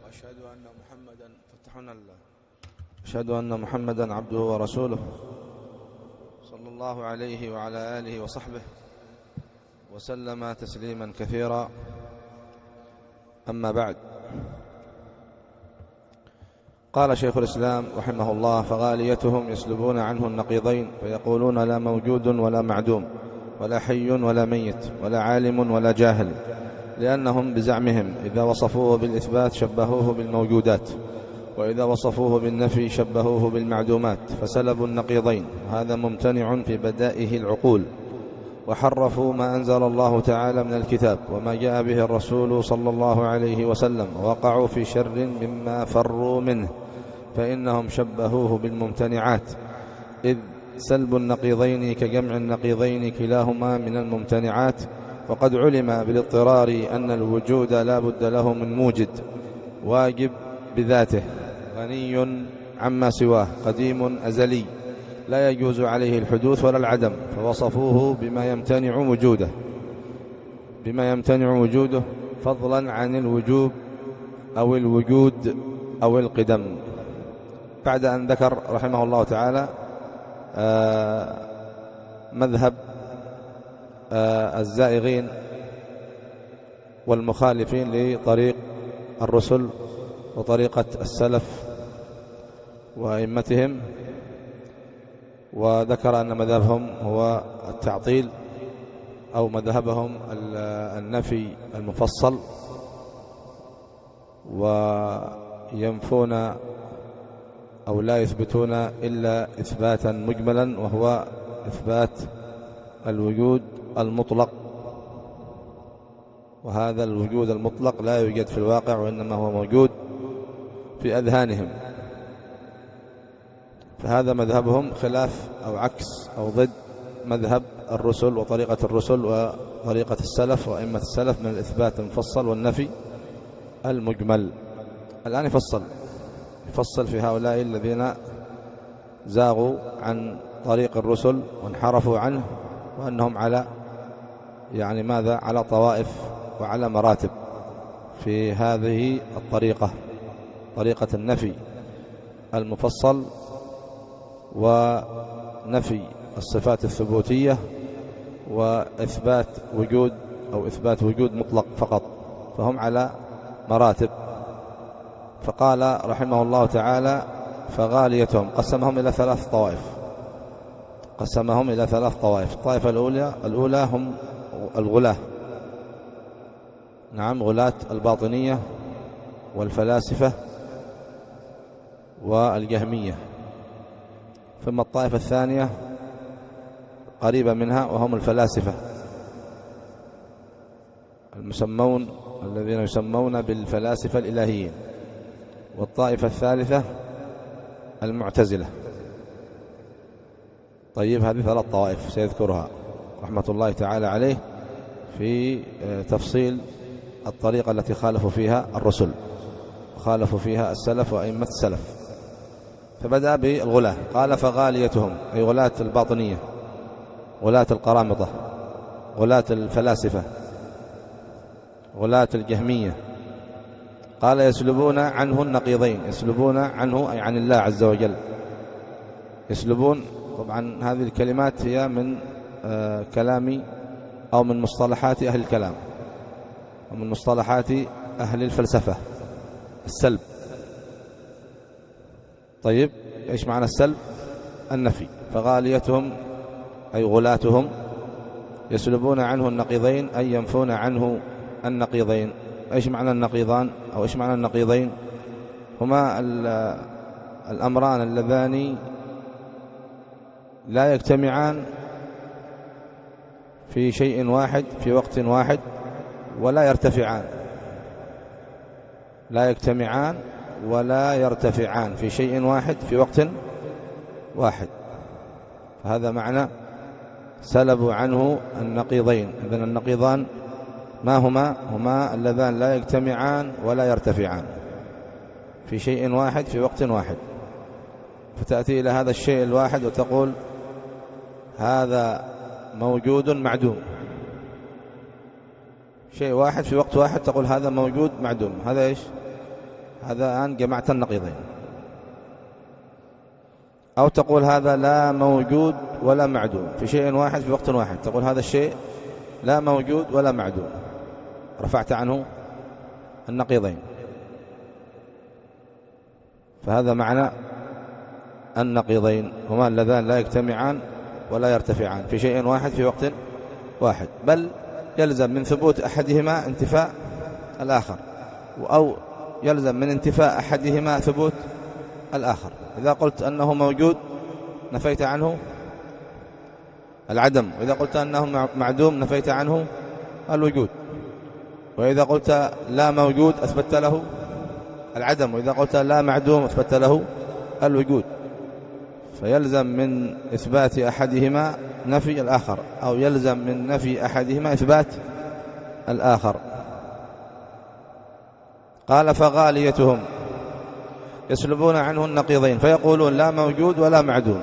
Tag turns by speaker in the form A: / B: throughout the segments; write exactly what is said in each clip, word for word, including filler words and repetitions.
A: وأشهد أن محمدا فتحنا الله أشهد أن محمدا عبده ورسوله صلى الله عليه وعلى آله وصحبه وسلم تسليما كثيرا. أما بعد، قال شيخ الإسلام رحمه الله: فغاليتهم يسلبون عنه النقيضين فيقولون لا موجود ولا معدوم ولا حي ولا ميت ولا عالم ولا جاهل، لأنهم بزعمهم إذا وصفوه بالإثبات شبهوه بالموجودات، وإذا وصفوه بالنفي شبهوه بالمعدومات، فسلبوا النقيضين، وهذا ممتنع في بدائه العقول، وحرفوا ما أنزل الله تعالى من الكتاب وما جاء به الرسول صلى الله عليه وسلم، ووقعوا في شر مما فروا منه، فإنهم شبهوه بالممتنعات، إذ سلب النقيضين كجمع النقيضين كلاهما من الممتنعات، وقد علم بالاضطرار أن الوجود لا بد له من موجد واجب بذاته غني عما سواه قديم أزلي لا يجوز عليه الحدوث ولا العدم، فوصفوه بما يمتنع وجوده بما يمتنع وجوده فضلا عن الوجوب أو الوجود أو القدم. بعد أن ذكر رحمه الله تعالى مذهب الزائغين والمخالفين لطريق الرسل وطريقة السلف وأئمتهم، وذكر أن مذهبهم هو التعطيل أو مذهبهم النفي المفصل، وينفون أو لا يثبتون إلا إثباتا مجملا، وهو إثبات الوجود المطلق، وهذا الوجود المطلق لا يوجد في الواقع، وإنما هو موجود في أذهانهم. فهذا مذهبهم خلاف أو عكس أو ضد مذهب الرسل وطريقة الرسل وطريقة السلف وأئمة السلف من الإثبات المفصل والنفي المجمل. الآن يفصل يفصل في هؤلاء الذين زاغوا عن طريق الرسل وانحرفوا عنه، وأنهم على يعني ماذا على طوائف وعلى مراتب في هذه الطريقة، طريقة النفي المفصل ونفي الصفات الثبوتية وإثبات وجود أو إثبات وجود مطلق فقط، فهم على مراتب. فقال رحمه الله تعالى: فغاليتهم قسمهم إلى ثلاث طوائف قسمهم إلى ثلاث طوائف الطائفة الأولى الأولى هم الغلاة، نعم غلاة الباطنية والفلاسفة والجهمية. ثم الطائفة الثانية قريبة منها وهم الفلاسفة المسمون الذين يسمون بالفلاسفة الإلهيين. والطائفة الثالثة المعتزلة. طيب، هذه ثلاث طوائف سيذكرها رحمة الله تعالى عليه في تفصيل الطريقة التي خالفوا فيها الرسل وخالفوا فيها السلف وأئمة السلف. فبدأ بالغلاة، قال: فغاليتهم أي غلاة الباطنية، غلاة القرامطة، غلاة الفلاسفة، غلاة الجهمية. قال: يسلبون عنه النقيضين، يسلبون عنه أي عن الله عز وجل. يسلبون، طبعا هذه الكلمات هي من آه كلام أو من مصطلحات أهل الكلام ومن مصطلحات أهل الفلسفة، السلب. طيب، إيش معنى السلب؟ النفي. فغاليتهم أي غلاتهم يسلبون عنه النقيضين أي ينفون عنه النقيضين. إيش معنى النقيضان أو إيش معنى النقيضين؟ هما الأمران اللذان لا يجتمعان في شيء واحد في وقت واحد ولا يرتفعان لا يجتمعان ولا يرتفعان في شيء واحد في وقت واحد. فهذا معنى سلبوا عنه النقيضين. إذن النقيضان ما هما؟ هما اللذان لا يجتمعان ولا يرتفعان في شيء واحد في وقت واحد. فتأتي إلى هذا الشيء الواحد وتقول هذا موجود معدوم. شيء واحد في وقت واحد تقول هذا موجود معدوم. هذا إيش؟ هذا الآن جمعت النقيضين. أو تقول هذا لا موجود ولا معدوم في شيء واحد في وقت واحد، تقول هذا الشيء لا موجود ولا معدوم، رفعت عنه النقيضين. فهذا معنى النقيضين، هما اللذان لا يجتمعان ولا يرتفعان في شيء واحد في وقت واحد، بل يلزم من ثبوت أحدهما انتفاء الآخر، أو يلزم من انتفاء أحدهما ثبوت الآخر. إذا قلت أنه موجود نفيت عنه العدم، وإذا قلت أنه معدوم نفيت عنه الوجود، وإذا قلت لا موجود أثبت له العدم، وإذا قلت لا معدوم أثبت له الوجود. فيلزم من إثبات أحدهما نفي الآخر، أو يلزم من نفي أحدهما إثبات الآخر. قال فغاليتهم يسلبون عنه النقيضين فيقولون لا موجود ولا معدوم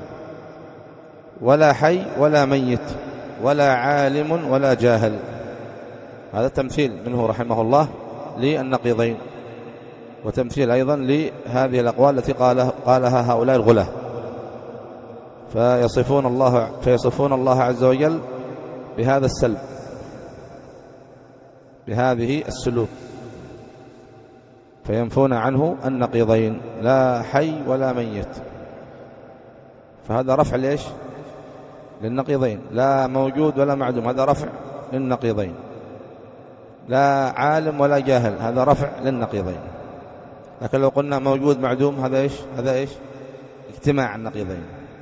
A: ولا حي ولا ميت ولا عالم ولا جاهل. هذا تمثيل منه رحمه الله للنقيضين، وتمثيل أيضا لهذه الأقوال التي قالها, قالها هؤلاء الغلاة. فيصفون الله, فيصفون الله عز وجل بهذا السلب، بهذه السلوك، فينفون عنه النقيضين لا حي ولا ميت. فهذا رفع ليش؟ للنقيضين. لا موجود ولا معدوم هذا رفع للنقيضين. لا عالم ولا جاهل هذا رفع للنقيضين. لكن لو قلنا موجود معدوم هذا إيش؟ هذا إيش؟ اجتماع النقيضين.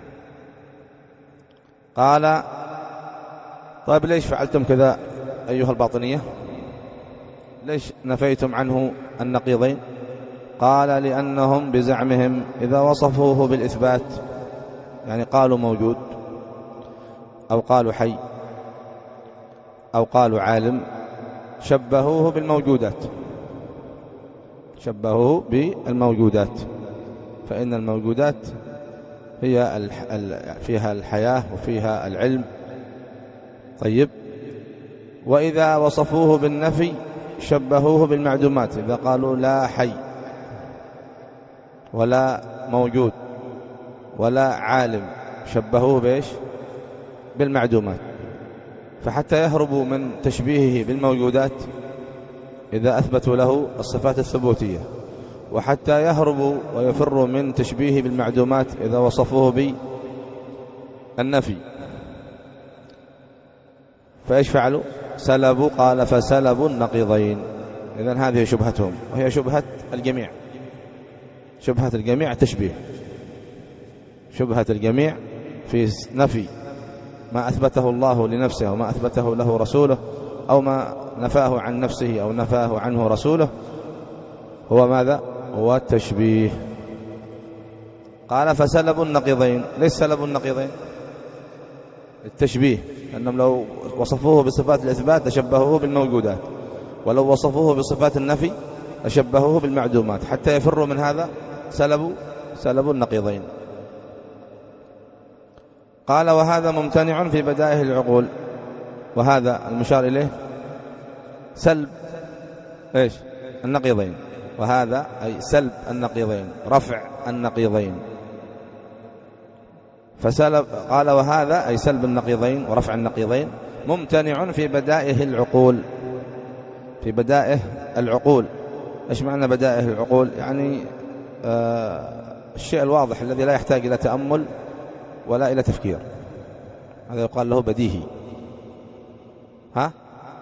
A: قال طيب ليش فعلتم كذا أيها الباطنية؟ ليش نفيتم عنه النقيضين؟ قال لأنهم بزعمهم إذا وصفوه بالإثبات، يعني قالوا موجود أو قالوا حي أو قالوا عالم، شبهوه بالموجودات، شبهوه بالموجودات، فإن الموجودات هي فيها الحياة وفيها العلم. طيب، وإذا وصفوه بالنفي شبهوه بالمعدومات، إذا قالوا لا حي ولا موجود ولا عالم شبهوه بإيش؟ بالمعدومات. فحتى يهربوا من تشبيهه بالموجودات إذا أثبتوا له الصفات الثبوتية، وحتى يهربوا ويفروا من تشبيهه بالمعدومات إذا وصفوه بالنفي، فإيش فعلوا؟ سلبوا. قال فسلبوا النقيضين. إذن هذه شبهتهم، وهي شبهة الجميع، شبهة الجميع تشبيه، شبهة الجميع في نفي ما أثبته الله لنفسه وما أثبته له رسوله، أو ما نفاه عن نفسه أو نفاه عنه رسوله، هو ماذا؟ هو التشبيه. قال فسلبوا النقيضين. ليس سلبوا النقيضين؟ التشبيه، أنهم لو وصفوه بصفات الإثبات لشبهوه بالموجودات، ولو وصفوه بصفات النفي لشبهوه بالمعدومات. حتى يفروا من هذا سلبوا سلبوا النقيضين. قال وهذا ممتنع في بدائه العقول. وهذا المشار إليه سلب إيش؟ النقيضين. وهذا أي سلب النقيضين، رفع النقيضين. فسلب. قال وهذا أي سلب النقيضين ورفع النقيضين ممتنع في بدائه العقول. في بدائه العقول. إيش معنى بدائه العقول؟ يعني آه الشيء الواضح الذي لا يحتاج إلى تأمل ولا إلى تفكير، هذا يقال له بديهي. ها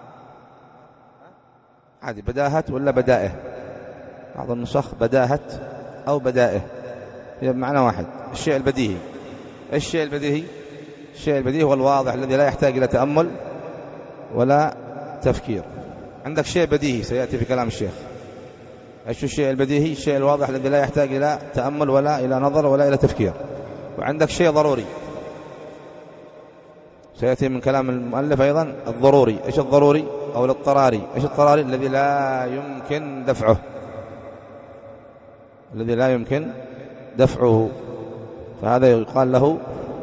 A: عادي بداهة ولا بدائه؟ بعض النسخ بداهة أو بدائه، هي بمعنى واحد. الشيء البديهي. إيش الشيء البديهي؟ الشيء البديهي هو الواضح الذي لا يحتاج إلى تأمل ولا تفكير. عندك شيء بديهي سيأتي في كلام الشيخ. إيش الشيء البديهي؟ الشيء الواضح الذي لا يحتاج إلى تأمل ولا إلى نظر ولا إلى تفكير. وعندك شيء ضروري سيأتي من كلام المؤلف أيضا الضروري. إيش الضروري؟ أو الاضطراري. إيش الاضطراري؟ الذي لا يمكن دفعه، الذي لا يمكن دفعه، فهذا يقال له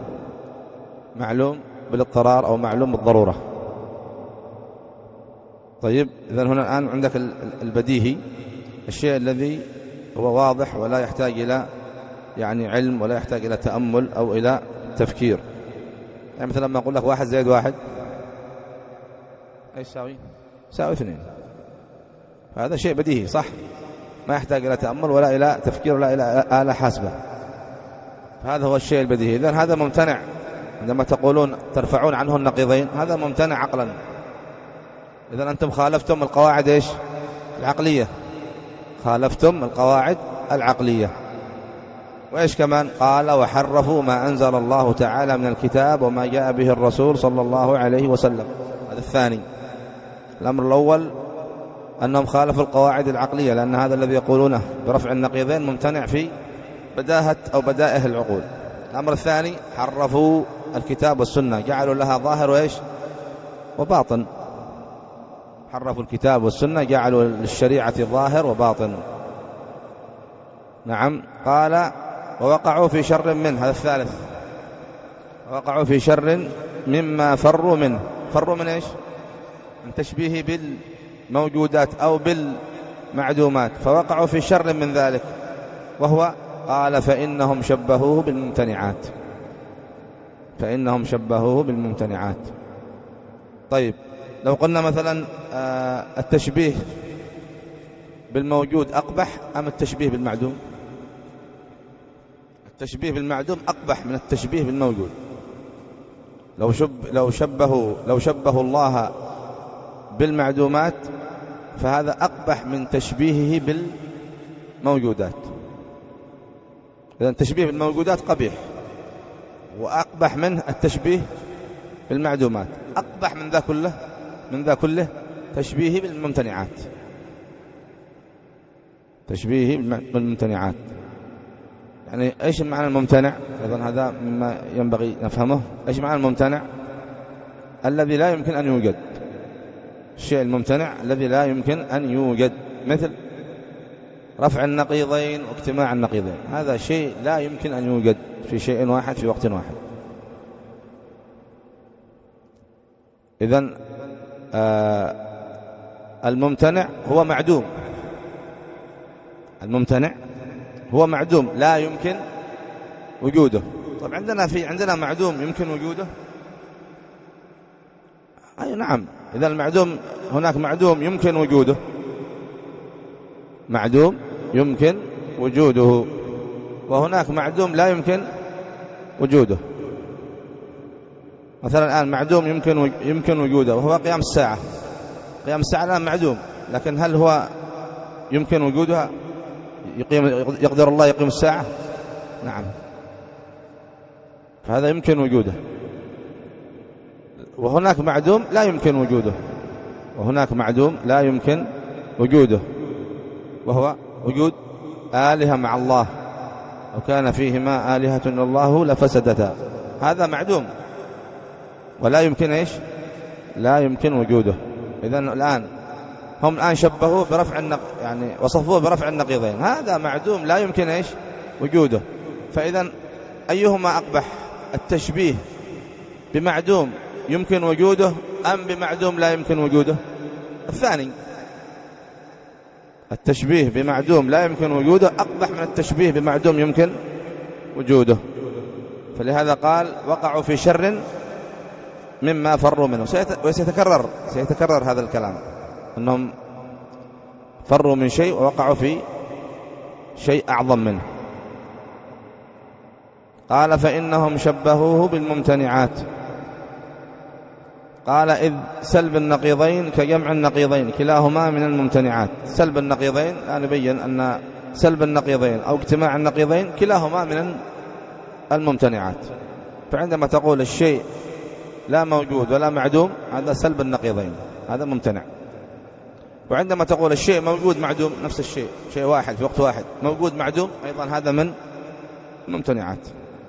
A: معلوم بالاضطرار أو معلوم بالضرورة. طيب، إذن هنا الآن عندك البديهي الشيء الذي هو واضح ولا يحتاج إلى يعني علم ولا يحتاج إلى تأمل أو إلى تفكير. يعني مثلا لما أقول لك واحد زائد واحد أيش يساوي؟ يساوي اثنين. هذا شيء بديهي صح، ما يحتاج إلى تأمل ولا إلى تفكير ولا إلى آلة حاسبة. هذا هو الشيء البديهي. إذن هذا ممتنع عندما تقولون ترفعون عنه النقيضين، هذا ممتنع عقلا. إذن أنتم خالفتم القواعد إيش؟ العقلية، خالفتم القواعد العقلية. وإيش كمان؟ قال وحرفوا ما أنزل الله تعالى من الكتاب وما جاء به الرسول صلى الله عليه وسلم. هذا الثاني. الأمر الأول أنهم خالفوا القواعد العقلية، لأن هذا الذي يقولونه برفع النقيضين ممتنع في بداهة أو بدائه العقول. الأمر الثاني حرفوا الكتاب والسنة، جعلوا لها ظاهر وإيش وباطن. حرفوا الكتاب والسنة، جعلوا للشريعة ظاهر وباطن. نعم. قال ووقعوا في شر منه. هذا الثالث. وقعوا في شر مما فروا منه. فروا من إيش؟ من تشبيه بالموجودات أو بالمعدومات، فوقعوا في شر من ذلك، وهو قال فإنهم شبهوه بالممتنعات. فإنهم شبهوه بالممتنعات. طيب لو قلنا مثلا التشبيه بالموجود أقبح أم التشبيه بالمعدوم؟ التشبيه بالمعدوم أقبح من التشبيه بالموجود. لو شب لو شبهوا لو شبهوا الله بالمعدومات فهذا أقبح من تشبيهه بالموجودات. إذن التشبيه بالموجودات قبيح، وأقبح منه التشبيه بالمعدومات. أقبح من ذا كله من ذا كله تشبيهه بالممتنعات. تشبيهه بالممتنعات يعني إيش معنى الممتنع؟ أيضا هذا مما ينبغي نفهمه. إيش معنى الممتنع؟ الذي لا يمكن أن يوجد. الشيء الممتنع الذي لا يمكن أن يوجد، مثل رفع النقيضين واجتماع النقيضين. هذا شيء لا يمكن أن يوجد في شيء واحد في وقت واحد. إذن آه الممتنع هو معدوم. الممتنع هو معدوم لا يمكن وجوده. طب عندنا في عندنا معدوم يمكن وجوده؟ أي نعم. إذا المعدوم هناك معدوم يمكن وجوده، معدوم يمكن وجوده، وهناك معدوم لا يمكن وجوده. مثلا الآن معدوم يمكن يمكن وجوده وهو قيام الساعة. قيام الساعة الآن معدوم، لكن هل هو يمكن وجودها؟ يقيم يقدر الله يقيم الساعة؟ نعم. فهذا يمكن وجوده. وهناك معدوم لا يمكن وجوده، وهناك معدوم لا يمكن وجوده، وهو وجود آلهة مع الله، وكان فيهما آلهة إلا الله لفسدتا. هذا معدوم ولا يمكن إيش؟ لا يمكن وجوده. إذن الآن هم الآن شبهوه برفع النق... يعني وصفوه برفع النقيضين. هذا معدوم لا يمكن إيش؟ وجوده. فإذن أيهما أقبح؟ التشبيه بمعدوم يمكن وجوده أم بمعدوم لا يمكن وجوده؟ الثاني. التشبيه بمعدوم لا يمكن وجوده أقبح من التشبيه بمعدوم يمكن وجوده. فلهذا قال وقعوا في شر مما فروا منه. وسيتكرر سيتكرر هذا الكلام، أنهم فروا من شيء ووقعوا في شيء أعظم منه. قال فإنهم شبهوه بالممتنعات. قال إذ سلب النقيضين كجمع النقيضين كلاهما من الممتنعات. سلب النقيضين أنا نبين أن سلب النقيضين أو اجتماع النقيضين كلاهما من الممتنعات. فعندما تقول الشيء لا موجود ولا معدوم هذا سلب النقيضين، هذا ممتنع. وعندما تقول الشيء موجود معدوم نفس الشيء، شيء واحد في وقت واحد موجود معدوم أيضا هذا من الممتنعات.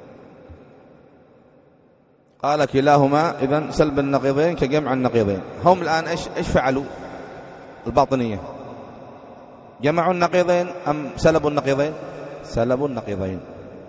A: قال كلاهما إذن سلب النقيضين كجمع النقيضين. هم الآن إيش إيش فعلوا؟ الباطنية جمعوا النقيضين أم سلبوا النقيضين؟ سلبوا النقيضين.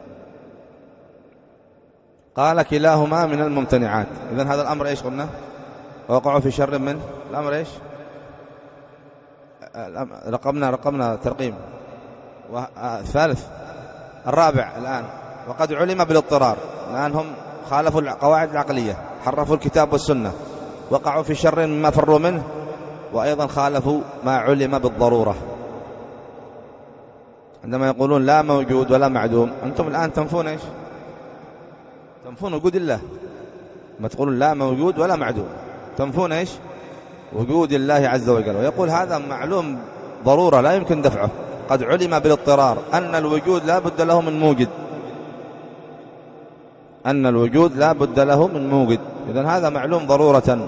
A: قال كلاهما من الممتنعات. إذن هذا الأمر إيش قلنا؟ وقعوا في شر من الأمر إيش؟ رقمنا رقمنا ترقيم الثالث الرابع الآن. وقد علم بالاضطرار، الآن هم خالفوا القواعد العقلية، حرفوا الكتاب والسنة، وقعوا في شر مما فروا منه، وأيضا خالفوا ما علم بالضرورة. عندما يقولون لا موجود ولا معدوم، أنتم الآن تنفون إيش؟ تنفون وجود الله. ما تقولون لا موجود ولا معدوم، تنفون إيش؟ وجود الله عز وجل. ويقول هذا معلوم ضرورة لا يمكن دفعه. قد علم بالاضطرار أن الوجود لا بد له من موجد، أن الوجود لا بد له من موجد، إذن هذا معلوم ضرورة.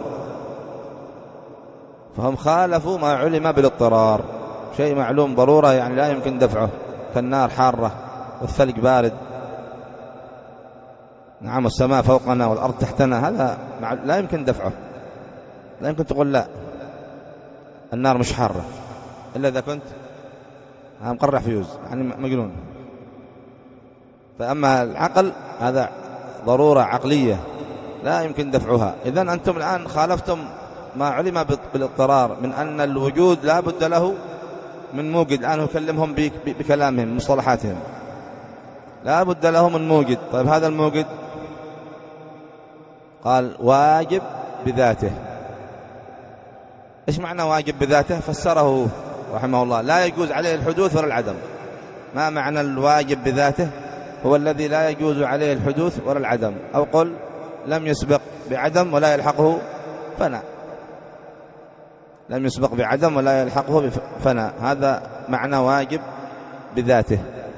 A: فهم خالفوا ما علم بالاضطرار، شيء معلوم ضرورة يعني لا يمكن دفعه، كالنار حارة والثلج بارد، نعم، السماء فوقنا والأرض تحتنا، هذا لا يمكن دفعه. لا يمكن تقول لا النار مش حارة إلا إذا كنت مقرح فيوز، يعني مجنون. فأما العقل هذا ضرورة عقلية لا يمكن دفعها. إذن أنتم الآن خالفتم ما علم بالاضطرار من أن الوجود لا بد له من موجد. الآن يكلمهم بكلامهم مصطلحاتهم، لا بد له من موجد. طيب هذا الموجد قال واجب بذاته. إيش معنى واجب بذاته؟ فسره رحمه الله لا يجوز عليه الحدوث ولا العدم. ما معنى الواجب بذاته؟ هو الذي لا يجوز عليه الحدوث ولا العدم، أو قل لم يسبق بعدم ولا يلحقه فناء، لم يسبق بعدم ولا يلحقه فناء، هذا معنى واجب بذاته.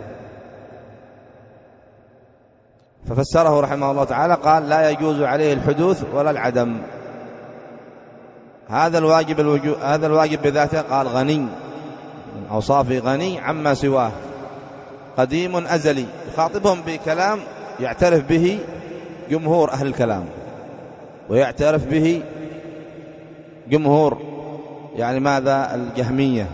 A: ففسره رحمه الله تعالى قال لا يجوز عليه الحدوث ولا العدم. هذا الواجب الوجو... هذا الواجب بذاته قال غني من أوصافه، غني عما سواه، قديم أزلي. يخاطبهم بكلام يعترف به جمهور أهل الكلام، ويعترف به جمهور يعني ماذا؟ الجهمية.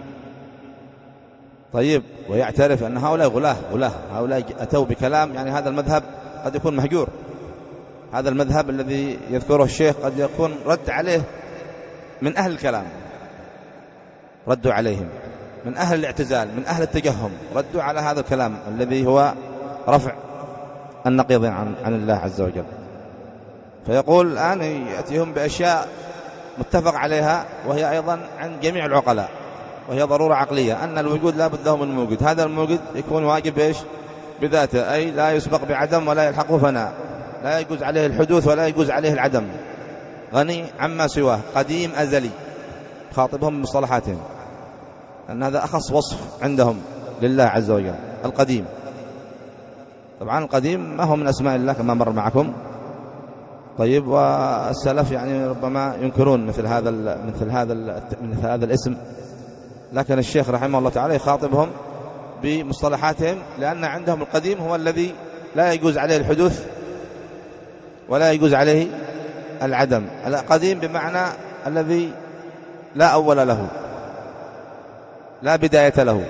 A: طيب، ويعترف أن هؤلاء غلاه غلاه هؤلاء أتوا بكلام يعني هذا المذهب قد يكون مهجور، هذا المذهب الذي يذكره الشيخ قد يكون رد عليه من أهل الكلام، ردوا عليهم من أهل الاعتزال، من أهل التجهم، ردوا على هذا الكلام الذي هو رفع النقيض عن, عن الله عز وجل. فيقول الآن يأتيهم بأشياء متفق عليها وهي أيضا عن جميع العقلاء، وهي ضرورة عقلية، أن الوجود لا بد له من موجود. هذا الموجود يكون واجب إيش؟ بذاته، أي لا يسبق بعدم ولا يلحقه فناء، لا يجوز عليه الحدوث ولا يجوز عليه العدم، غني عما سواه، قديم أزلي. خاطبهم بمصطلحاتهم أن هذا أخص وصف عندهم لله عز وجل، القديم. طبعا القديم ما هو من أسماء الله كما مر معكم. طيب، والسلف يعني ربما ينكرون مثل هذا مثل هذا مثل هذا الاسم، لكن الشيخ رحمه الله تعالى يخاطبهم بمصطلحاتهم، لأن عندهم القديم هو الذي لا يجوز عليه الحدوث ولا يجوز عليه العدم. القديم بمعنى الذي لا أول له، لا بداية له.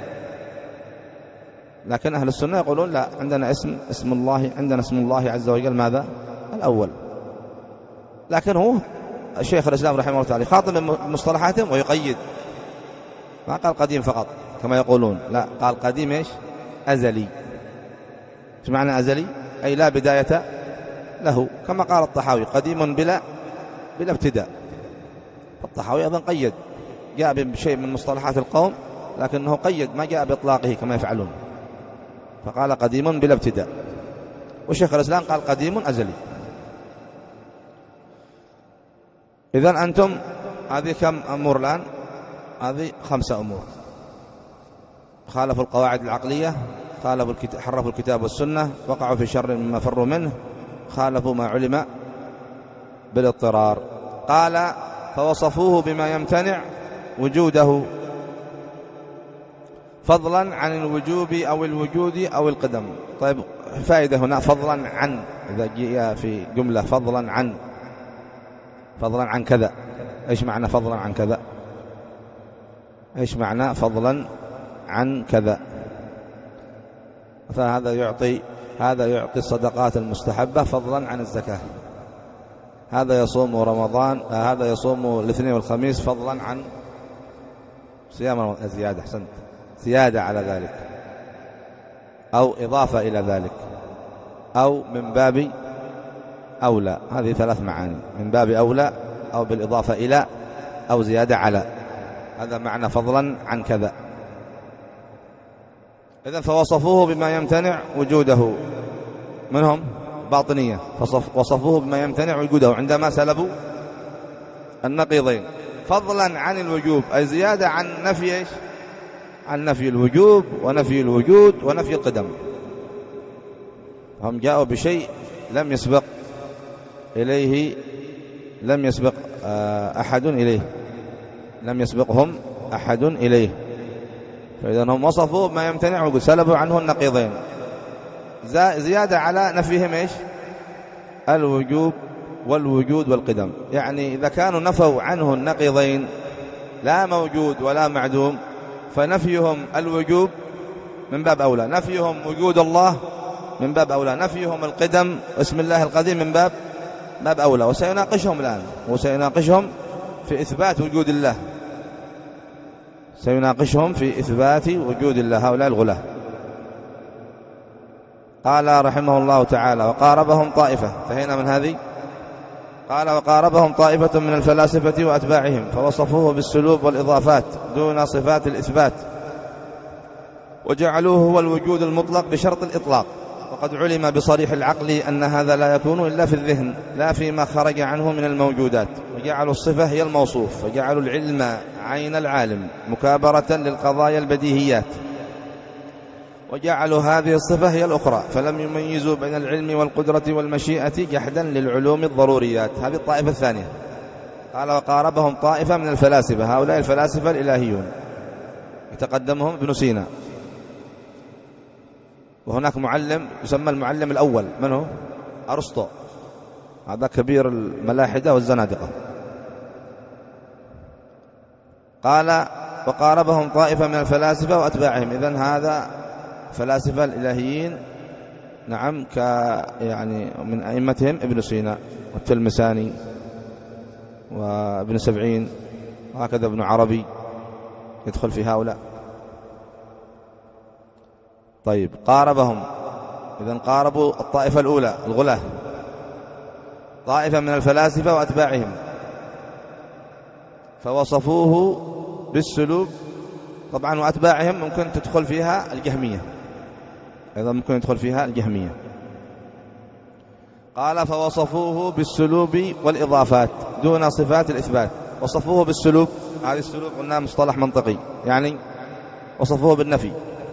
A: لكن أهل السنة يقولون لا، عندنا اسم اسم الله عندنا اسم الله عز وجل ماذا؟ الأول. لكن هو الشيخ الإسلام رحمه الله تعالى خاطب مصطلحاتهم ويقيد، ما قال قديم فقط كما يقولون، لا، قال قديم إيش؟ أزلي. ايش معنى أزلي؟ أي لا بداية له، كما قال الطحاوي قديم بلا بلا ابتداء. الطحاوي أيضا قيد، جاء بشيء من مصطلحات القوم لكنه قيد، ما جاء بإطلاقه كما يفعلون، فقال قديم بلا ابتداء. والشيخ الإسلام قال قديم أزلي. إذن أنتم هذه كم أمور الآن؟ هذه خمسة أمور. خالفوا القواعد العقلية، خالفوا الكتاب، حرفوا الكتاب والسنة، وقعوا في شر مما فروا منه، خالفوا ما علم بالاضطرار. قال فوصفوه بما يمتنع وجوده فضلا عن الوجوب أو الوجود أو القدم. طيب، فائدة هنا فضلا عن، إذا جاء في جملة فضلا عن، فضلا عن كذا، إيش معنى فضلا عن كذا؟ إيش معنى فضلا عن كذا؟ فهذا يعطي هذا يعطي الصدقات المستحبة فضلا عن الزكاة، هذا يصوم رمضان، هذا يصوم الاثنين والخميس فضلا عن صيام زيادة، أحسنت، زيادة على ذلك، أو إضافة إلى ذلك، أو من باب أولى. هذه ثلاث معاني: من باب أولى، أو بالإضافة إلى، أو زيادة على. هذا معنى فضلا عن كذا. إذن فوصفوه بما يمتنع وجوده منهم باطنية، فوصفوه بما يمتنع وجوده عندما سلبوا النقيضين، فضلا عن الوجوب، أي زيادة عن نفي إيش؟ عن نفي الوجوب ونفي الوجود ونفي القدم. هم جاءوا بشيء لم يسبق إليه، لم يسبق أحد إليه، لم يسبقهم أحد إليه. فإذا هم وصفوا ما يمتنع وجود، سلبوا عنه النقيضين، زيادة على نفيهم إيش؟ الوجوب والوجود والقدم. يعني إذا كانوا نفوا عنه النقيضين، لا موجود ولا معدوم، فنفيهم الوجوب من باب أولى، نفيهم وجود الله من باب أولى، نفيهم القدم اسم الله القديم من باب باب أولى. وسيناقشهم الآن، وسيناقشهم في إثبات وجود الله، سيناقشهم في إثبات وجود الله هؤلاء الغلاة. قال رحمه الله تعالى: وقاربهم طائفة. انتهينا من هذه. قال: وقاربهم طائفة من الفلاسفة وأتباعهم، فوصفوه بالسلوب والإضافات دون صفات الإثبات، وجعلوه هو الوجود المطلق بشرط الإطلاق، وقد علم بصريح العقل أن هذا لا يكون إلا في الذهن، لا فيما خرج عنه من الموجودات. وجعلوا الصفة هي الموصوف، وجعلوا العلم عين العالم مكابرة للقضايا البديهيات، وجعلوا هذه الصفة هي الأخرى، فلم يميزوا بين العلم والقدرة والمشيئة جحدا للعلوم الضروريات. هذه الطائفة الثانية. قال: وقاربهم طائفة من الفلاسفة، هؤلاء الفلاسفة الإلهيون، يتقدمهم ابن سينا. وهناك معلم يسمى المعلم الأول، من هو؟ أرسطو، هذا كبير الملاحدة والزنادقة. قال: وقاربهم طائفة من الفلاسفة وأتباعهم. إذن هذا فلاسفة الإلهيين، نعم، ك يعني من أئمتهم ابن سينا والتلمساني وابن سبعين، وهكذا ابن عربي يدخل في هؤلاء. طيب، قاربهم، إذن قاربوا الطائفة الأولى الغلاة، طائفة من الفلاسفة وأتباعهم، فوصفوه بالسلوب. طبعا وأتباعهم ممكن تدخل فيها الجهمية، أيضا ممكن يدخل فيها الجهمية. قال: فوصفوه بالسلوب والإضافات دون صفات الإثبات. وصفوه بالسلوب، هذا السلوب قلنا مصطلح منطقي، يعني وصفوه بالنفي.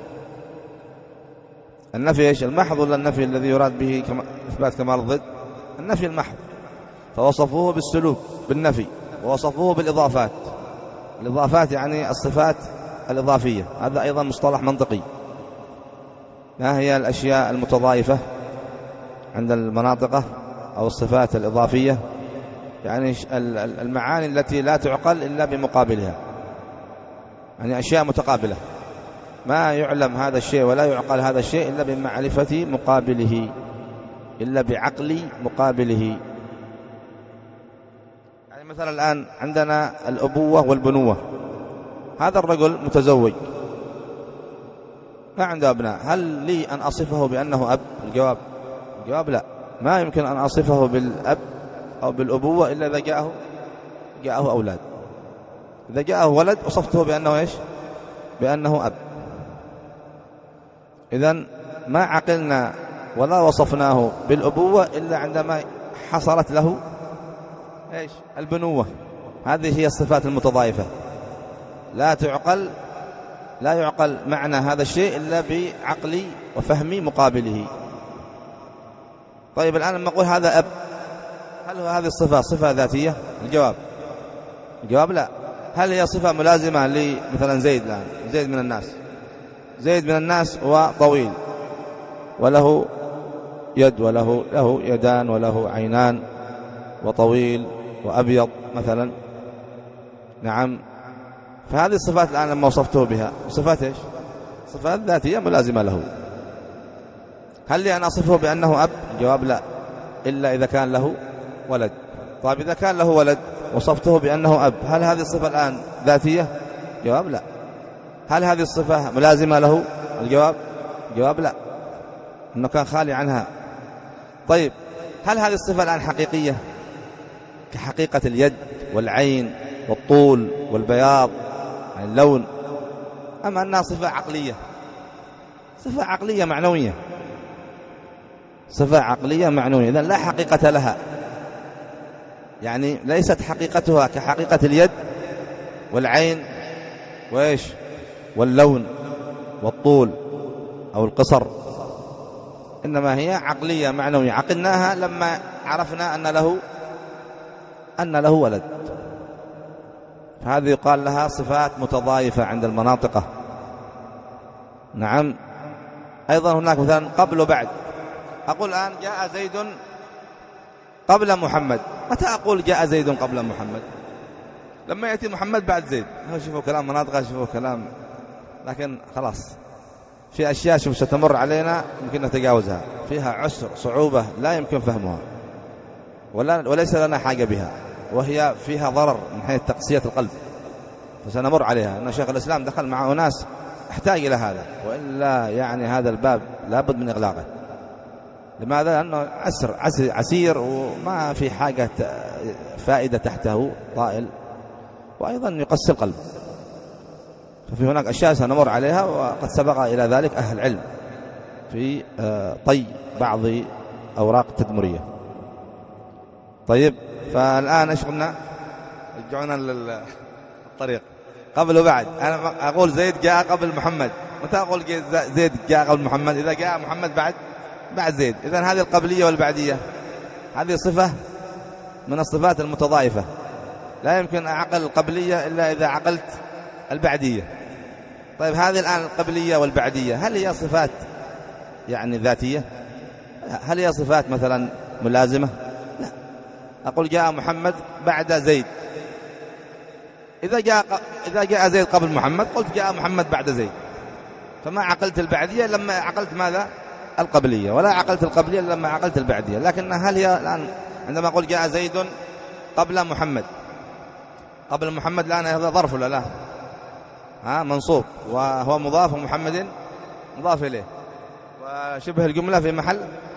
A: النفي إيش؟ المحض، ولا النفي الذي يراد به إثبات كمال الضد؟ النفي المحض. فوصفوه بالسلوب بالنفي، ووصفوه بالإضافات. الإضافات يعني الصفات الإضافية، هذا أيضا مصطلح منطقي. ما هي الأشياء المتضايفة عند المناطقة أو الصفات الإضافية؟ يعني المعاني التي لا تعقل إلا بمقابلها، يعني أشياء متقابلة، ما يعلم هذا الشيء ولا يعقل هذا الشيء إلا بمعرفة مقابله، إلا بعقل مقابله. يعني مثلا الآن عندنا الأبوة والبنوة. هذا الرجل متزوج، ما عنده أبناء، هل لي أن أصفه بأنه أب؟ الجواب الجواب لا، ما يمكن أن أصفه بالأب أو بالأبوة إلا إذا جاءه جاءه أولاد. إذا جاءه ولد وصفته بأنه إيش؟ بأنه أب. إذن ما عقلنا ولا وصفناه بالأبوة إلا عندما حصلت له إيش؟ البنوة. هذه هي الصفات المتضايفة، لا تعقل، لا يعقل معنى هذا الشيء إلا بعقل وفهم مقابله. طيب، الآن لما أقول هذا أب، هل هو هذه الصفة صفة ذاتية؟ الجواب الجواب لا. هل هي صفة ملازمة لمثلا زيد؟ الآن زيد من الناس، زيد من الناس هو طويل وله يد وله له يدان وله عينان وطويل وأبيض مثلا، نعم. فهذه الصفات الآن لما وصفته بها صفات إيش؟ صفات ذاتية ملازمة له. هل لي أن أصفه بأنه أب؟ الجواب لا، إلا إذا كان له ولد. طيب، إذا كان له ولد وصفته بأنه أب، هل هذه الصفة الآن ذاتية؟ جواب لا. هل هذه الصفة ملازمة له؟ الجواب جواب لا، إنه كان خالي عنها. طيب هل هذه الصفة الآن حقيقية كحقيقة اليد والعين والطول والبياض يعني اللون، أم أنها صفة عقلية؟ صفة عقلية معنوية، صفة عقلية معنوية، إذن لا حقيقة لها، يعني ليست حقيقتها كحقيقة اليد والعين وإيش واللون والطول أو القصر، إنما هي عقلية معنوية عقلناها لما عرفنا أن له أن له ولد. هذه يقال لها صفات متضايفة عند المناطقة. نعم. أيضا هناك مثلا قبل وبعد. أقول الآن جاء زيد قبل محمد. متى أقول جاء زيد قبل محمد؟ لما يأتي محمد بعد زيد. شوفوا كلام مناطقة، شوفوا كلام، لكن خلاص في أشياء شوف ستمر علينا يمكن نتجاوزها، فيها عسر صعوبة لا يمكن فهمها ولا وليس لنا حاجة بها، وهي فيها ضرر من حيث تقسية القلب، فسنمر عليها. أن شيخ الإسلام دخل مع أناس احتاج إلى هذا، وإلا يعني هذا الباب لابد من إغلاقه. لماذا؟ لأنه عسر عسير وما في حاجة فائدة تحته طائل، وأيضا يقسي القلب. ففي هناك أشياء سنمر عليها، وقد سبق إلى ذلك أهل العلم في طي بعض أوراق التدمرية. طيب فالآن إيش قلنا؟ رجعونا للطريق قبل وبعد. أنا أقول زيد جاء قبل محمد. متى أقول زيد جاء قبل محمد؟ إذا جاء محمد بعد بعد زيد. إذن هذه القبلية والبعدية هذه صفة من الصفات المتضايفة، لا يمكن أعقل القبلية إلا إذا عقلت البعدية. طيب هذه الآن القبلية والبعدية هل هي صفات يعني ذاتية؟ هل هي صفات مثلا ملازمة؟ لا. أقول جاء محمد بعد زيد. إذا جاء إذا جاء زيد قبل محمد قلت جاء محمد بعد زيد، فما عقلت البعدية لما عقلت ماذا؟ القبلية، ولا عقلت القبلية لما عقلت البعدية. لكن هل هي الآن عندما أقول جاء زيد قبل محمد، قبل محمد الآن هذا ظرف ولا لا؟ ها منصوب وهو مضاف ومحمد مضاف إليه، وشبه الجملة في محل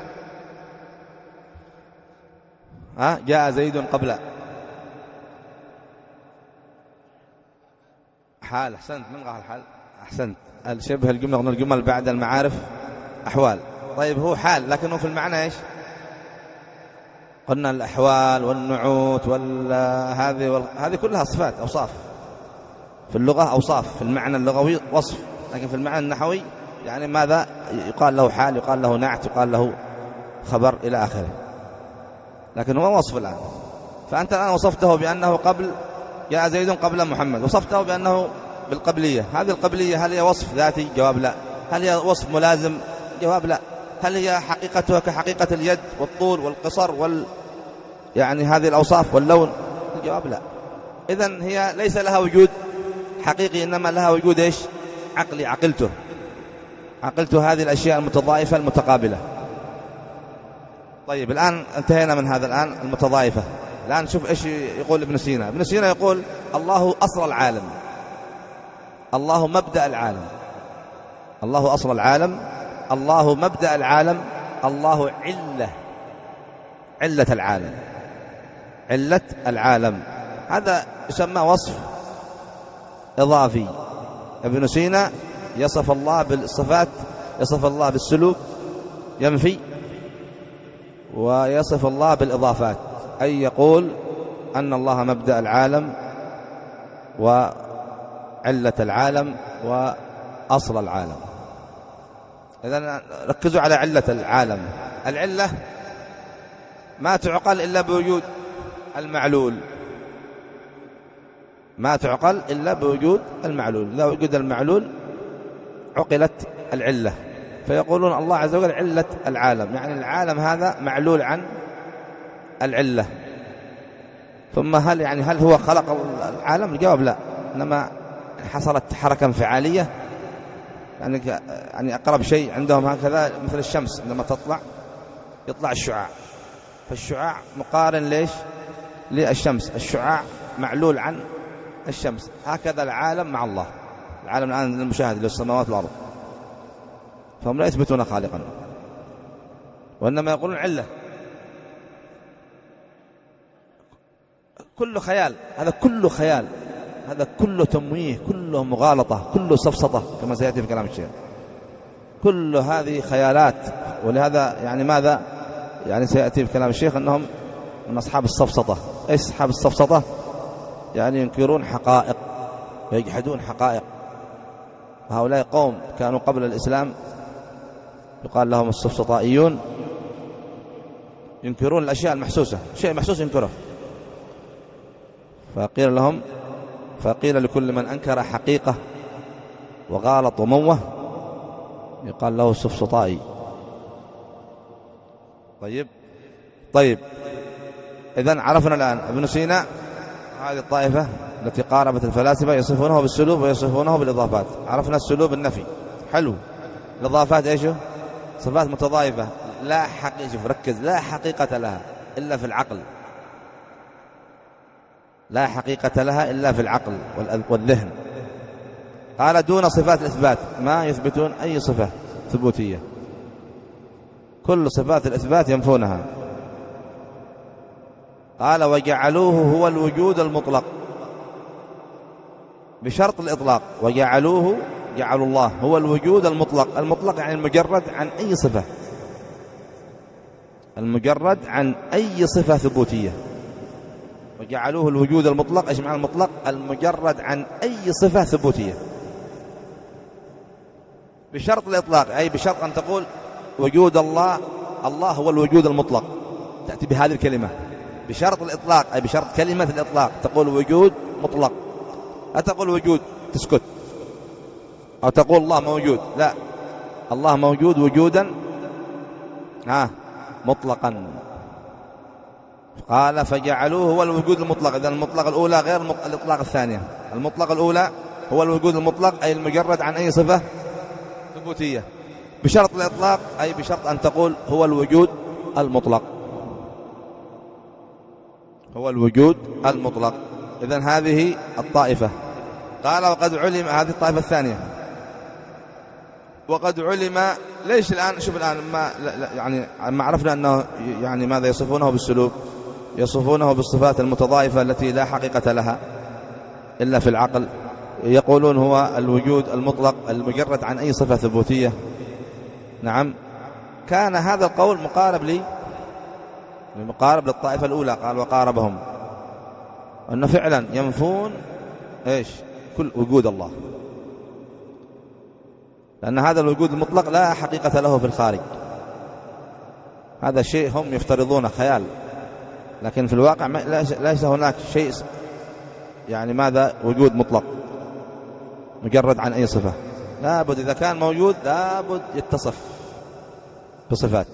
A: ها جاء زيد قبل حال. أحسنت. من قال الحال؟ أحسنت. الشبه الجملة قلنا الجمل بعد المعارف أحوال. طيب هو حال لكنه في المعنى إيش؟ قلنا الأحوال والنعوت والهذه وال... هذه كلها صفات أوصاف في اللغة، أوصاف في المعنى اللغوي وصف، لكن في المعنى النحوي يعني ماذا يقال له؟ حال، يقال له نعت، يقال له خبر إلى آخره، لكن هو وصف الآن. فأنت الآن وصفته بأنه قبل جاء زيد قبل محمد، وصفته بأنه بالقبلية. هذه القبلية هل هي وصف ذاتي؟ جواب لا. هل هي وصف ملازم؟ جواب لا. هل هي حقيقتها كحقيقة اليد والطول والقصر وال يعني هذه الأوصاف واللون؟ الجواب لا. إذن هي ليس لها وجود حقيقي، إنما لها وجود إيش؟ عقلي. عقلته عقلت هذه الأشياء المتضايفة المتقابلة. طيب الآن انتهينا من هذا الآن المتضايفة. الآن شوف إيش يقول ابن سينا. ابن سينا يقول الله أصل العالم، الله مبدأ العالم، الله أصل العالم، الله مبدأ العالم، الله علة علة العالم، علة العالم. هذا يسمى وصف إضافي. ابن سينا يصف الله بالصفات، يصف الله بالسلوك ينفي، ويصف الله بالإضافات، أي يقول أن الله مبدأ العالم وعلة العالم وأصل العالم. إذن ركزوا على علة العالم. العلة ما تعقل إلا بوجود المعلول، ما تعقل إلا بوجود المعلول. إذا وجد المعلول عقلت العلة. فيقولون الله عز وجل علة العالم، يعني العالم هذا معلول عن العلة. ثم هل يعني هل هو خلق العالم؟ الجواب لا، إنما حصلت حركة انفعالية، يعني يعني أقرب شيء عندهم هكذا مثل الشمس عندما تطلع يطلع الشعاع، فالشعاع مقارن ليش؟ للشمس. الشعاع معلول عن الشمس. هكذا العالم مع الله، العالم الآن المشاهد للسماوات والأرض، فهم لا يثبتون خالقا، وإنما يقولون علة. كله خيال، هذا كله خيال، هذا كله تمويه، كله مغالطة، كله سفسطة كما سيأتي في كلام الشيخ. كل هذه خيالات. ولهذا يعني ماذا يعني سيأتي في كلام الشيخ أنهم من أصحاب السفسطة. إيش أصحاب السفسطة؟ يعني ينكرون حقائق ويجحدون حقائق. هؤلاء قوم كانوا قبل الإسلام يقال لهم السفسطائيون، ينكرون الأشياء المحسوسة، شيء محسوس ينكره. فقيل لهم فقيل لكل من أنكر حقيقة وغالط وموه يقال له سفسطائي. طيب طيب إذن عرفنا الآن ابن سينا هذه الطائفة التي قاربت الفلاسفة يصفونه بالسلوب ويصفونه بالإضافات. عرفنا السلوب النفي، حلو. الإضافات إيشه؟ صفات متضايفة لا حقيقة، شوف ركز، لا حقيقة لها إلا في العقل، لا حقيقة لها إلا في العقل والذهن. قال دون صفات الإثبات، ما يثبتون أي صفة ثبوتية، كل صفات الإثبات ينفونها. قال وجعلوه هو الوجود المطلق بشرط الإطلاق. وجعلوه جعلوا الله هو الوجود المطلق. المطلق يعني المجرد عن أي صفة، المجرد عن أي صفة ثبوتية. وجعلوه الوجود المطلق، ايش معنى المطلق؟ المجرد عن أي صفة ثبوتية بشرط الإطلاق، أي بشرط أن تقول وجود الله، الله هو الوجود المطلق، تأتي بهذه الكلمة بشرط الإطلاق، أي بشرط كلمة الإطلاق، تقول وجود مطلق. لا تقول وجود تسكت، أو تقول الله موجود، لا، الله موجود وجودا ها مطلقا. قال فجعلوه هو الوجود المطلق. إذن المطلق الأولى غير الإطلاق الثانية. المطلق الأولى هو الوجود المطلق، أي المجرد عن أي صفة ثبوتية. بشرط الإطلاق أي بشرط أن تقول هو الوجود المطلق، هو الوجود المطلق. إذن هذه الطائفة. قال وقد علم، هذه الطائفة الثانية. وقد علم، ليش الآن؟ شوف الآن ما يعني ما عرفنا أنه يعني ماذا يصفونه بالسلوك، يصفونه بالصفات المتضايفة التي لا حقيقة لها إلا في العقل. يقولون هو الوجود المطلق المجرد عن أي صفة ثبوتية. نعم، كان هذا القول مقارب لي مقارب للطائفة الأولى. قال وقاربهم أنه فعلا ينفون إيش؟ كل وجود الله، لأن هذا الوجود المطلق لا حقيقة له في الخارج. هذا شيء هم يفترضونه خيال، لكن في الواقع ليس هناك شيء يعني ماذا وجود مطلق مجرد عن أي صفة. لابد إذا كان موجود لابد يتصف بصفات.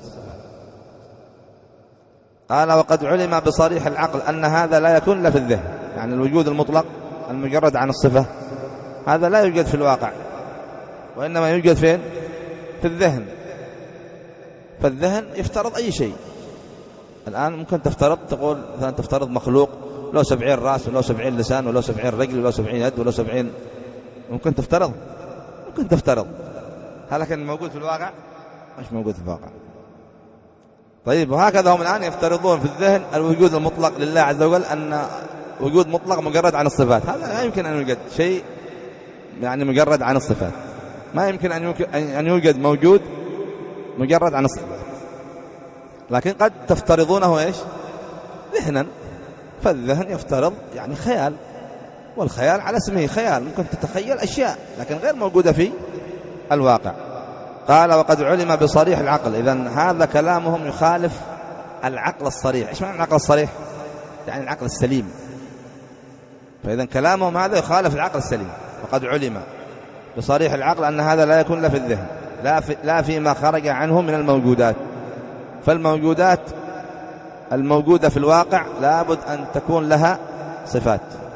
A: قال وقد علم بصريح العقل أن هذا لا يكون إلا في الذهن. يعني الوجود المطلق المجرد عن الصفة هذا لا يوجد في الواقع، وإنما يوجد فين؟ في الذهن. فالذهن يفترض أي شيء. الآن ممكن تفترض، تقول مثلا تفترض مخلوق له سبعين رأس ولو سبعين لسان ولو سبعين رجل ولو سبعين يد ولو سبعين، ممكن تفترض ممكن تفترض هل كان موجود في الواقع؟ مش موجود في الواقع. طيب وهكذا هم الآن يفترضون في الذهن الوجود المطلق لله عز وجل، أن وجود مطلق مجرد عن الصفات. هذا لا يمكن أن يوجد شيء يعني مجرد عن الصفات، ما يمكن أن يوجد موجود مجرد عن الصفات. لكن قد تفترضونه إيش؟ ذهنا. فالذهن يفترض يعني خيال، والخيال على اسمه خيال، ممكن تتخيل أشياء لكن غير موجودة في الواقع. قال وقد علم بصريح العقل. إذن هذا كلامهم يخالف العقل الصريح. إيش معنى العقل الصريح؟ يعني العقل السليم. فإذن كلامهم هذا يخالف العقل السليم. وقد علم بصريح العقل أن هذا لا يكون لا في الذهن لا, في لا فيما خرج عنه من الموجودات. فالموجودات الموجودة في الواقع لابد أن تكون لها صفات.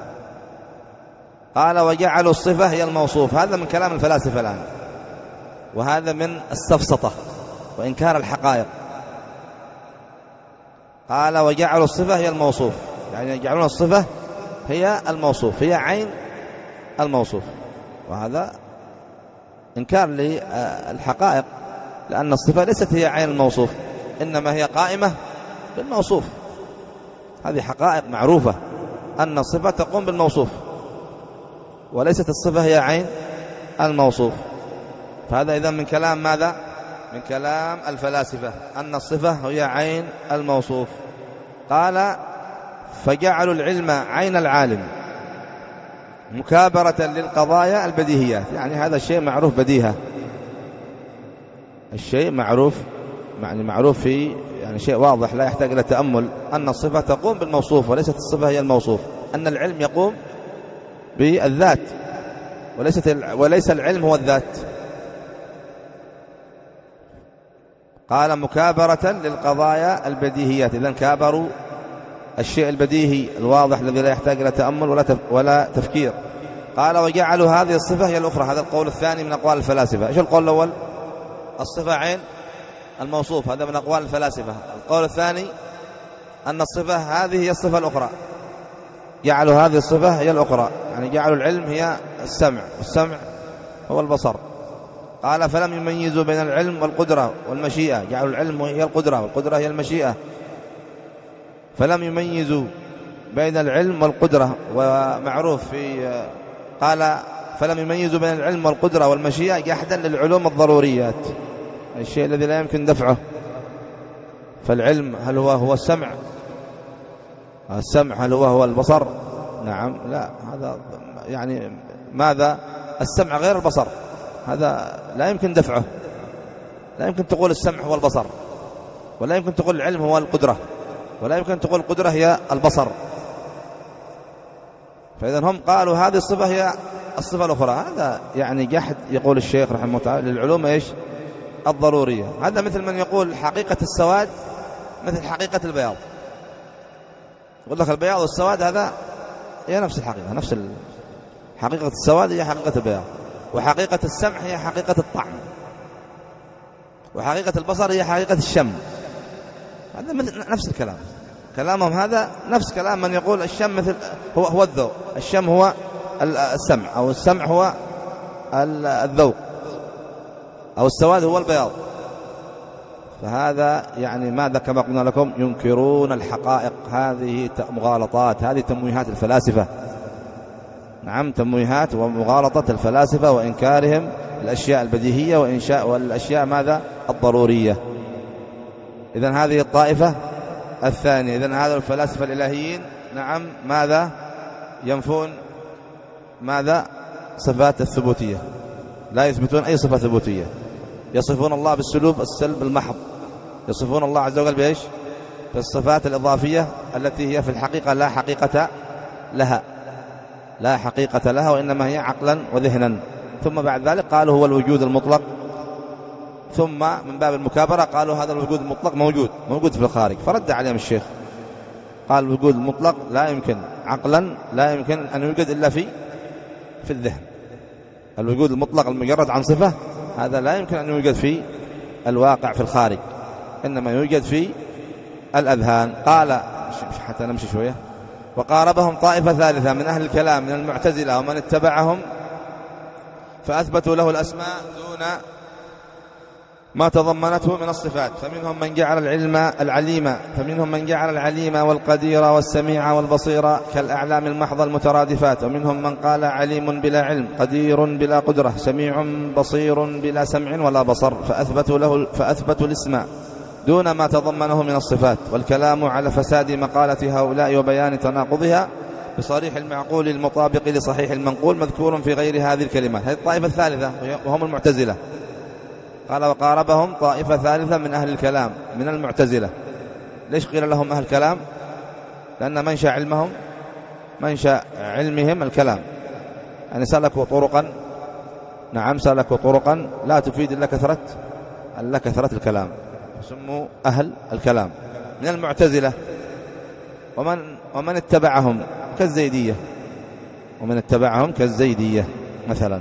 A: قال وجعلوا الصفة هي الموصوف. هذا من كلام الفلاسفة الآن، وهذا من السفسطة وإنكار الحقائق. قال وجعلوا الصفة هي الموصوف، يعني يجعلون الصفة هي الموصوف، هي عين الموصوف، وهذا إنكار للحقائق، لأن الصفة ليست هي عين الموصوف، إنما هي قائمة بالموصوف. هذه حقائق معروفة أن الصفة تقوم بالموصوف، وليست الصفة هي عين الموصوف. فهذا إذن من كلام ماذا؟ من كلام الفلاسفة أن الصفة هي عين الموصوف. قال فجعلوا العلم عين العالم مكابرة للقضايا البديهيات، يعني هذا الشيء معروف بديهة، الشيء معروف يعني معروف في يعني شيء واضح لا يحتاج إلى تأمل، أن الصفة تقوم بالموصوف وليست الصفة هي الموصوف، أن العلم يقوم بالذات وليست وليس العلم هو الذات. قال مكابرة للقضايا البديهيات، إذن كابروا الشيء البديهي الواضح الذي لا يحتاج إلى تأمل ولا ولا تفكير. قال وجعلوا هذه الصفة هي الأخرى، هذا القول الثاني من أقوال الفلاسفة. إيش القول الأول؟ الصفة عين الموصوف، هذا من أقوال الفلاسفة. القول الثاني أن الصفة هذه هي الصفة الأخرى، جعلوا هذه الصفة هي الأخرى، يعني جعلوا العلم هي السمع، والسمع هو البصر. قال فلم يميزوا بين العلم والقدرة والمشيئة، جعلوا العلم هي القدرة والقدرة هي المشيئة، فلم يميزوا بين العلم والقدرة. ومعروف في قال فلم يميزوا بين العلم والقدرة والمشيئة جحدا للعلوم الضروريات، الشيء الذي لا يمكن دفعه. فالعلم هل هو هو السمع؟ السمع هل هو هو البصر؟ نعم، لا، هذا يعني ماذا؟ السمع غير البصر، هذا لا يمكن دفعه. لا يمكن تقول السمع هو البصر، ولا يمكن تقول العلم هو القدرة، ولا يمكن تقول القدرة هي البصر. فإذا هم قالوا هذه الصفة هي الصفة الأخرى، هذا يعني جحد يقول الشيخ رحمه الله تعالى للعلوم إيش؟ الضرورية. هذا مثل من يقول حقيقة السواد مثل حقيقة البياض، يقول لك البياض والسواد هذا هي نفس الحقيقة، نفس حقيقة السواد هي حقيقة البياض، وحقيقة السمع هي حقيقة الطعم، وحقيقة البصر هي حقيقة الشم. هذا نفس الكلام، كلامهم هذا نفس كلام من يقول الشم مثل هو هو الذوق، الشم هو السمع، أو السمع هو الذوق، أو السواد هو البياض. فهذا يعني ماذا؟ كما قلنا لكم ينكرون الحقائق. هذه مغالطات، هذه تمويهات الفلاسفة. نعم، تمويهات ومغالطة الفلاسفة وإنكارهم الأشياء البديهية وإنشاء والأشياء ماذا؟ الضرورية. إذن هذه الطائفة الثانية. إذن هذا الفلاسفة الإلهيين نعم ماذا؟ ينفون ماذا؟ صفات الثبوتية، لا يثبتون أي صفة ثبوتية. يصفون الله بالسلوب السلب المحض، يصفون الله عز وجل بإيش؟ بالصفات الإضافية التي هي في الحقيقة لا حقيقة لها، لا حقيقة لها، وإنما هي عقلا وذهنا. ثم بعد ذلك قالوا هو الوجود المطلق، ثم من باب المكابرة قالوا هذا الوجود المطلق موجود موجود في الخارج. فرد عليهم الشيخ قال الوجود المطلق لا يمكن عقلا، لا يمكن أن يوجد إلا في في الذهن. الوجود المطلق المجرد عن صفة هذا لا يمكن أن يوجد في الواقع في الخارج، إنما يوجد في الأذهان. قال حتى نمشي شوية. وقاربهم طائفة ثالثة من أهل الكلام من المعتزلة ومن اتبعهم فأثبتوا له الأسماء دون ما تضمنته من الصفات، فمنهم من جعل العلم العليم فمنهم من جعل العليم والقدير والسميع والبصير كالأعلام المحضة المترادفات، ومنهم من قال عليم بلا علم، قدير بلا قدرة، سميع بصير بلا سمع ولا بصر، فأثبتوا له فأثبتوا الاسم دون ما تضمنه من الصفات. والكلام على فساد مقالة هؤلاء وبيان تناقضها بصريح المعقول المطابق لصحيح المنقول مذكور في غير هذه الكلمات. هذه الطائفة الثالثة وهم المعتزلة. قال وقاربهم طائفة ثالثة من أهل الكلام من المعتزلة. ليش قيل لهم أهل الكلام؟ لأن منشأ علمهم منشأ علمهم الكلام، يعني سلكوا طرقا نعم سلكوا طرقا لا تفيد إلا كثرة إلا كثرة الكلام، سموا أهل الكلام من المعتزلة. ومن ومن اتبعهم كالزيدية ومن اتبعهم كالزيدية مثلا.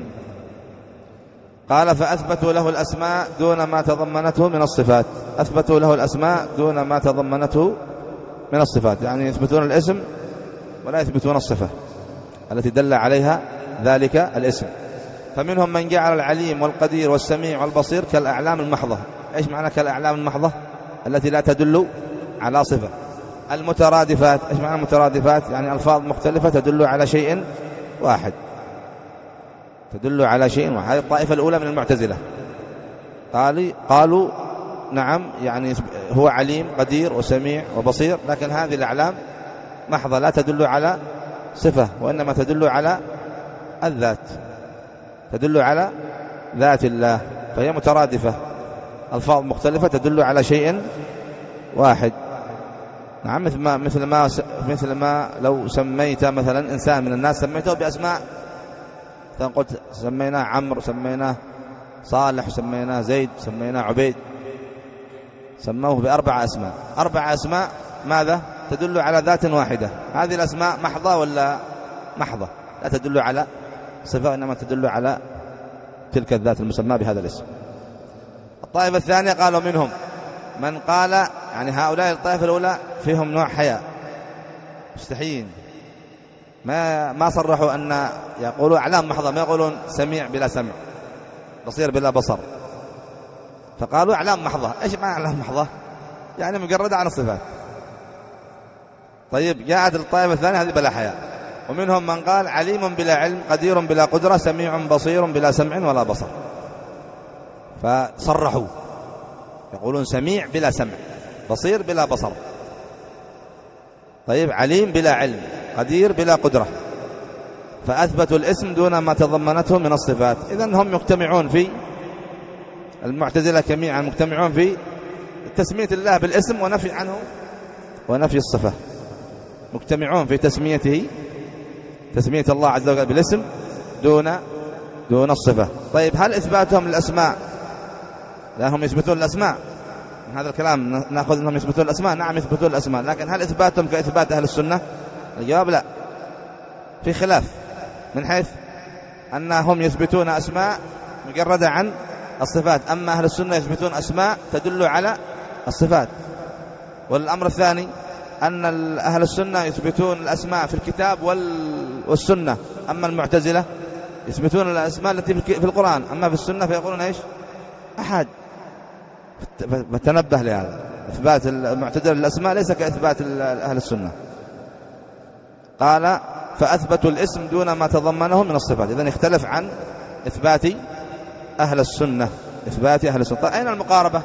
A: قال فأثبتوا له الأسماء دون ما تضمنته من الصفات. أثبتوا له الأسماء دون ما تضمنته من الصفات، يعني يثبتون الاسم ولا يثبتون الصفة التي دل عليها ذلك الاسم. فمنهم من جعل العليم والقدير والسميع والبصير كالأعلام المحضة. إيش معنى كالأعلام المحضة؟ التي لا تدل على صفة. المترادفات، إيش معنى المترادفات؟ يعني ألفاظ مختلفة تدل على شيء واحد، تدل على شيء واحد. هذه الطائفة الأولى من المعتزلة، قالوا قالوا نعم يعني هو عليم قدير وسميع وبصير، لكن هذه الأعلام محضة لا تدل على صفة، وإنما تدل على الذات، تدل على ذات الله، فهي مترادفة، ألفاظ مختلفة تدل على شيء واحد. نعم، مثل ما مثل ما مثل ما لو سميت مثلا إنسان من الناس سميته بأسماء، قلت سميناه عمرو، سميناه صالح، سميناه زيد، سميناه عبيد، سموه بأربع أسماء، أربع أسماء ماذا؟ تدل على ذات واحدة. هذه الأسماء محضة ولا محضة؟ لا تدل على صفة، إنما تدل على تلك الذات المسمى بهذا الاسم. الطائفة الثانية قالوا منهم من قال، يعني هؤلاء الطائفة الأولى فيهم نوع حياء، مستحيين، ما ما صرحوا أن يقولوا أعلام محضة، ما يقولون سميع بلا سمع، بصير بلا بصر، فقالوا أعلام محضة. إيش معنى أعلام محضة؟ يعني مجردة عن الصفات. طيب جاءت الطائفة الثانية هذه بلا حياء. ومنهم من قال عليم بلا علم، قدير بلا قدرة، سميع بصير بلا سمع ولا بصر، فصرحوا يقولون سميع بلا سمع، بصير بلا بصر، طيب عليم بلا علم، قدير بلا قدرة، فأثبتوا الاسم دون ما تضمنته من الصفات. إذن هم مجتمعون في المعتزلة جميعا، مجتمعون في تسمية الله بالاسم ونفي عنه ونفي الصفة، مجتمعون في تسميته، تسمية الله عز وجل بالاسم دون دون الصفة. طيب هل إثباتهم للأسماء، لأنهم يثبتون الأسماء، هذا الكلام نأخذ أنهم يثبتون الأسماء، نعم يثبتون الأسماء، لكن هل إثباتهم كإثبات أهل السنة؟ الجواب لا، في خلاف، من حيث أنهم يثبتون أسماء مجردة عن الصفات، أما أهل السنة يثبتون أسماء تدل على الصفات. والأمر الثاني أن أهل السنة يثبتون الأسماء في الكتاب والسنة، أما المعتزلة يثبتون الأسماء التي في القرآن، أما في السنة فيقولون إيش؟ أحد. فتنبه لهذا، إثبات المعتزلة للأسماء ليس كإثبات أهل السنة. قال فأثبتوا الاسم دون ما تضمنه من الصفات. إذن يختلف عن إثبات أهل السنة، إثبات أهل السنة. طيب أين المقاربة؟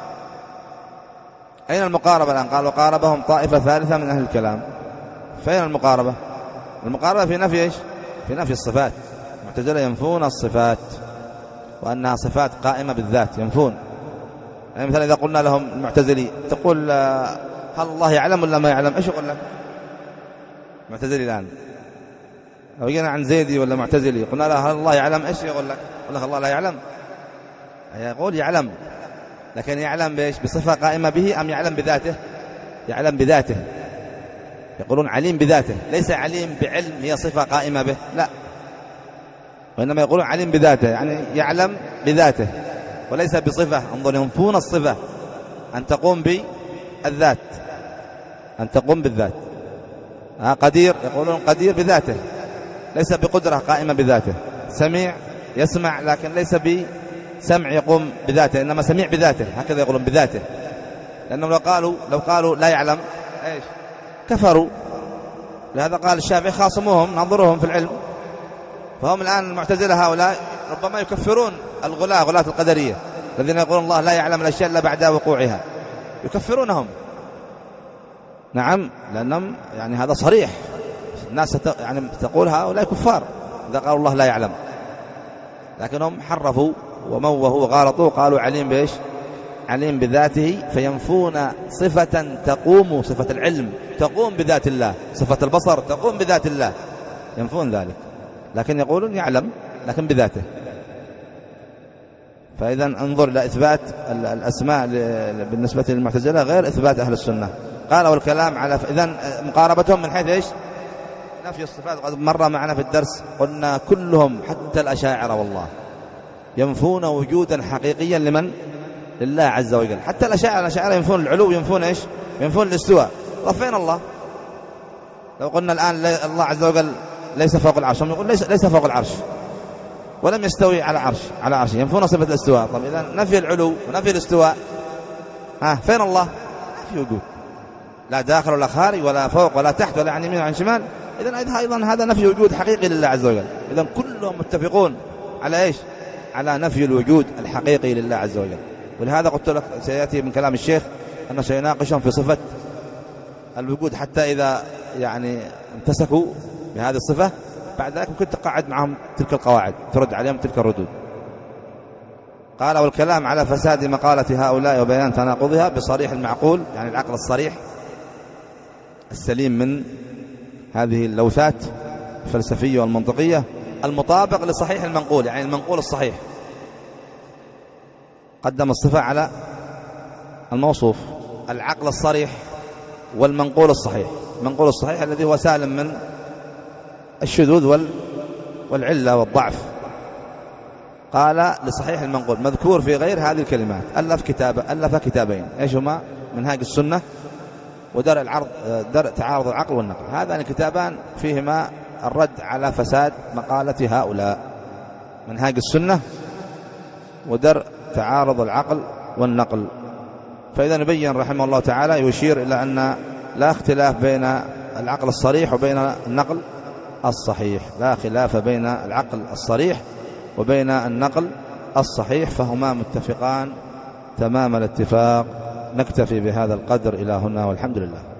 A: أين المقاربة الآن؟ قالوا قاربهم طائفة ثالثة من أهل الكلام، فأين المقاربة؟ المقاربة في نفي إيش؟ في نفي الصفات. المعتزلة ينفون الصفات وأنها صفات قائمة بالذات، ينفون. يعني مثلا إذا قلنا لهم المعتزلي تقول هل الله يعلم ولا ما يعلم؟ إيش يقول لك المعتزلي الآن؟ لو جينا عن زيدي ولا معتزلي قلنا له هل الله يعلم؟ إيش يقول لك؟ يقول لك الله لا يعلم. يقول يعلم، لكن يعلم بإيش؟ بصفة قائمة به أم يعلم بذاته؟ يعلم بذاته. يقولون عليم بذاته، ليس عليم بعلم هي صفة قائمة به، لا، وإنما يقولون عليم بذاته، يعني يعلم بذاته وليس بصفة. انظر، ينفون الصفة أن تقوم بالذات، أن تقوم بالذات. قدير، يقولون قدير بذاته، ليس بقدرة قائمة بذاته. سميع، يسمع لكن ليس بسمع يقوم بذاته، إنما سميع بذاته، هكذا يقولون بذاته. لأنهم لو قالوا لو قالوا لا يعلم إيش؟ كفروا. لهذا قال الشافعي خاصموهم، ننظرهم في العلم. فهم الآن المعتزلة هؤلاء ربما يكفرون الغلاة، غلاة القدرية الذين يقولون الله لا يعلم الأشياء إلا بعد وقوعها، يكفرونهم. نعم، لأنهم يعني هذا صريح، الناس يعني تقول هؤلاء كفار إذا قالوا الله لا يعلم، لكنهم حرفوا وموهوا وغالطوا، قالوا عليم بإيش؟ عليم بذاته، فينفون صفة تقوم، صفة العلم تقوم بذات الله، صفة البصر تقوم بذات الله، ينفون ذلك، لكن يقولون يعلم لكن بذاته. فإذا انظر لإثبات الأسماء بالنسبة للمعتزلة غير إثبات أهل السنة. قال والكلام على إذن مقاربتهم من حيث إيش؟ نفي الصفات. قد مر معنا في الدرس قلنا كلهم حتى الأشاعرة والله ينفون وجودا حقيقيا لمن؟ لله عز وجل. حتى الأشاعرة الأشاعرة ينفون العلو، ينفون إيش؟ ينفون الاستواء. طب فين الله؟ لو قلنا الآن الله عز وجل ليس فوق العرش، هم يقول ليس, ليس فوق العرش ولم يستوي على عرش على عرشه، ينفون صفة الاستواء. طب إذا نفي العلو ونفي الاستواء، ها فين الله؟ في وجود، لا داخل ولا خارج ولا فوق ولا تحت ولا عن يمين وعن شمال. إذا أيضا هذا نفي وجود حقيقي لله عز وجل. إذا كلهم متفقون على إيش؟ على نفي الوجود الحقيقي لله عز وجل. ولهذا قلت لك سيأتي من كلام الشيخ أنه سيناقشهم في صفة الوجود، حتى إذا يعني امتسكوا بهذه الصفة بعد ذلك ممكن تقعد معهم تلك القواعد، ترد عليهم تلك الردود. قال: والكلام على فساد مقالة هؤلاء وبيان تناقضها بصريح المعقول، يعني العقل الصريح السليم من هذه اللوثات الفلسفية والمنطقية، المطابق لصحيح المنقول، يعني المنقول الصحيح. قدم الصفة على الموصوف، العقل الصريح والمنقول الصحيح. المنقول الصحيح الذي هو سالم من الشذوذ والعلة والضعف. قال: لصحيح المنقول مذكور في غير هذه الكلمات. ألف كتاب ألف كتابين، ايش هما؟ منهاج السنة ودرء العرض درء تعارض العقل والنقل. هذان الكتابان فيهما الرد على فساد مقالة هؤلاء، منهاج السنة ودرء تعارض العقل والنقل. فإذا نبين رحمه الله تعالى يشير إلى أن لا اختلاف بين العقل الصريح وبين النقل الصحيح، لا خلاف بين العقل الصريح وبين النقل الصحيح، فهما متفقان تمام الاتفاق. نكتفي بهذا القدر إلى هنا والحمد لله.